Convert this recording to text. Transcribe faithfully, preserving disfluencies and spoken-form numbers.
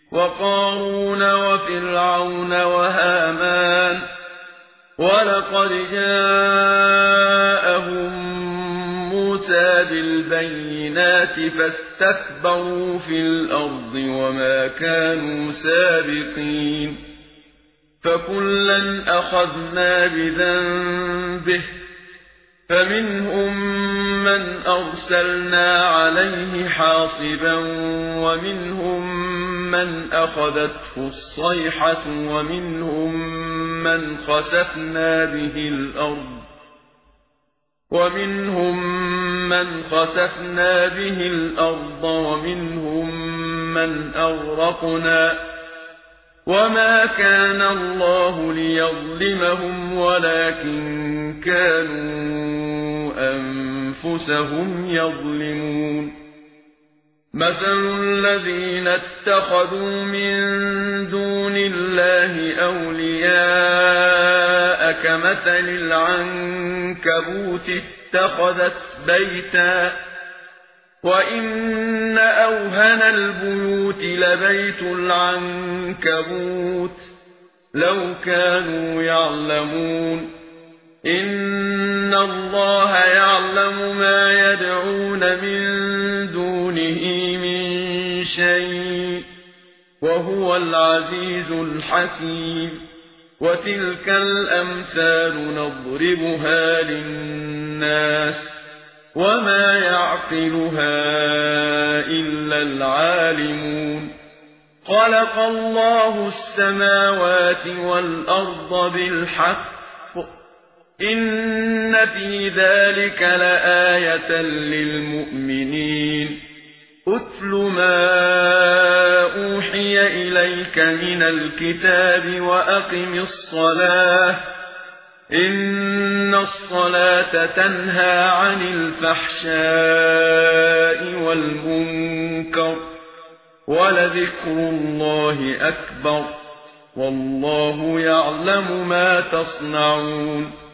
وقارون وفرعون وهامان ولقد جاءهم موسى بالبينات فاستكبروا في الأرض وما كانوا سابقين فكلا أخذنا بذنبه فمنهم من أرسلنا عليه حاصبا ومنهم من أخذته الصيحة ومنهم من خسفنا به الأرض ومنهم من خسفنا به الأرض ومنهم من أغرقنا وما كان الله ليظلمهم ولكن كانوا أنفسهم يظلمون مثل الذين اتخذوا من دون الله أولياء كمثل العنكبوت اتخذت بيتا وإن أوهن البيوت لبيت العنكبوت لو كانوا يعلمون إن الله يعلم ما يدعون من دونه من شيء وهو العزيز الحكيم وتلك الأمثال نضربها للناس وما يعقلها إلا العالمون خلق الله السماوات والأرض بالحق إن في ذلك لآية للمؤمنين أتل ما أوحي إليك من الكتاب وأقم الصلاة إن الصلاة تنهى عن الفحشاء والمنكر ولذكر الله أكبر والله يعلم ما تصنعون